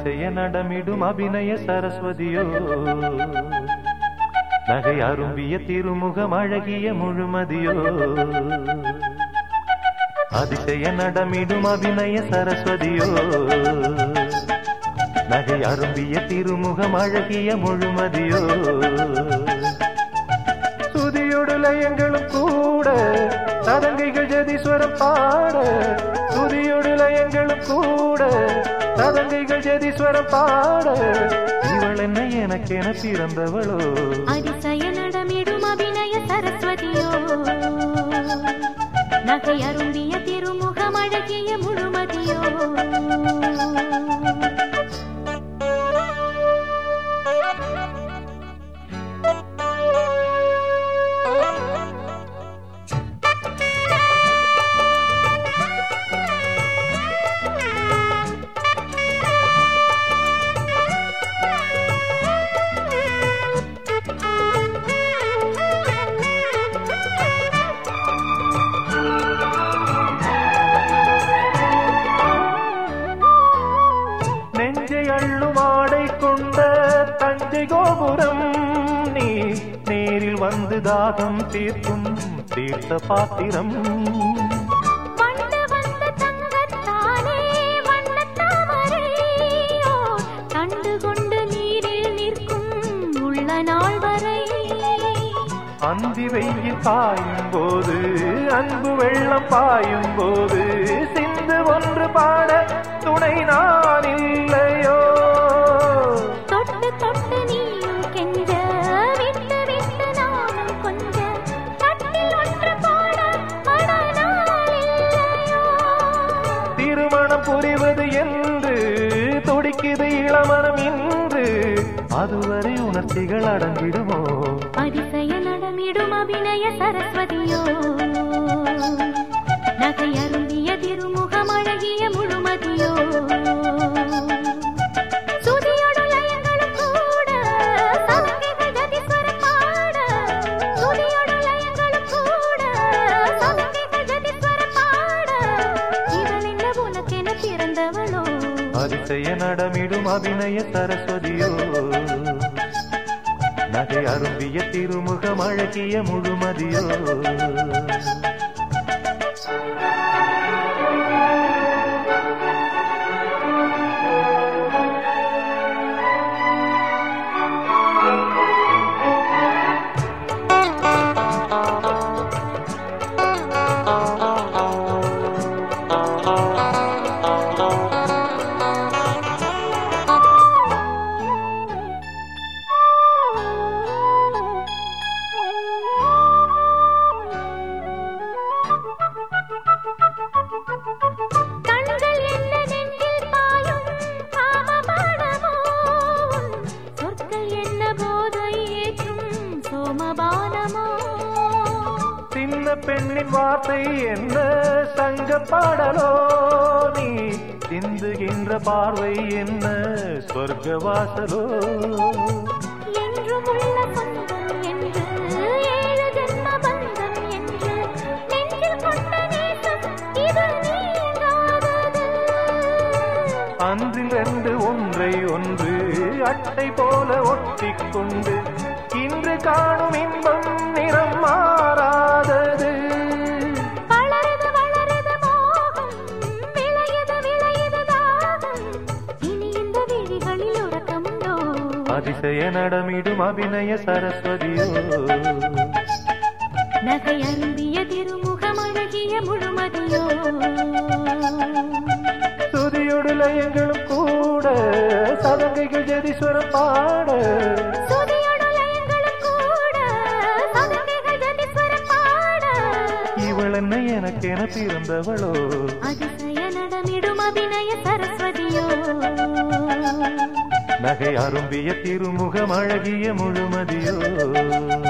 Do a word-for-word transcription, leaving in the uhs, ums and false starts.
அதிசய நடமிடும் அபிநய சரஸ்வதியோ நகை அரும்பிய திருமுகம் அழகிய முழுமதியோ அதிசய நடமிடும் அபிநய சரஸ்வதியோ நகை அரும்பிய திருமுகம் அழகிய முழுமதியோ துதியோடு லயங்களும் கூட சதங்கைகள் ஜதீஸ்வரம் பாட துதியோடு லயங்களும் கூட சதங்கைகள் ஜதீஸ்வரம் பாட இவள் என்ன எனக்கென பிறந்தவளோ அதிசய நடமிடும் அபிநய சரஸ்வதியோ நகை அரும்பிய திருமுகம் அழகிய முழுமதியோ அள்ளுமாடை கொண்ட தஞ்சை கோபுரம் நீ நேரில் வந்து தாகம் தீர்க்கும் தீர்த்த பாத்திரம் கண்டு கொண்டு நீரில் நிற்கும் உள்ள நாள் வரை அந்தி வெயில் பாயும் போது அன்பு வெள்ளம் பாயும் போது சிந்து ஒன்று பாட துணை நான் இல்லையோ தொட்டு தொட்டு நீயும் கெஞ்ச விட்டு விட்டு நானும் கொஞ்ச தட்டில் ஒன்று பாட மனநாள் இல்லையோ திருமணம் புரிவது என்று துடிக்குது இளமனம் இன்று அதுவரை உணர்ச்சிகள் அடங்கிடுமோ அதிசய நடமிடும் அபிநய சரஸ்வதியோ நகை அரும்பிய திருமுகம் அழகிய முழுமதியோ சுதியோடு லயங்களும் கூட சதங்கைகள் ஜதீஸ்வரம் பாட சுதியோடு லயங்களும் கூட சதங்கைகள் ஜதீஸ்வரம் பாட இவள் என்ன உனக்கென பிறந்தவளோ அதிசய நடமிடும் அபிநய சரஸ்வதியோ நகை அரும்பிய திருமுகம் அழகிய முழுமதியோ சின்ன பெண்ணின் வார்த்தை என்ன சங்க பாடலோ நீ சிந்துகின்ற பார்வை என்ன சொர்க்க வாசலோ என்றும் உள்ள சொந்தம் என்று ஏழு ஜென்ம பந்தம் என்று நெஞ்சில் கொண்ட நேசம் இது நீங்காதது அன்றில் ரெண்டு ஒன்றை ஒன்று அட்டை போல ஒட்டிக்கொண்டு இன்று காணும் இன்பம் நிறம் மாறாதது வளருது வளருது மோகம் விளையுது விளையுது தாகம் இனி இந்த விழிகளில் உறக்கமுண்டோ அதிசய நடமிடும் அபிநய சரஸ்வதியோ நகை அரும்பிய திருமுகம் அழகிய முழுமதியோ துதியோடு லயங்களும் கூட சதங்கைகள் ஜதீஸ்வரம் பாட இவள் என்ன எனக்கென பிறந்தவளோ அதிசய நடமிடும் அபிநய சரஸ்வதியோ நகை அரும்பிய திருமுகம் அழகிய முழுமதியோ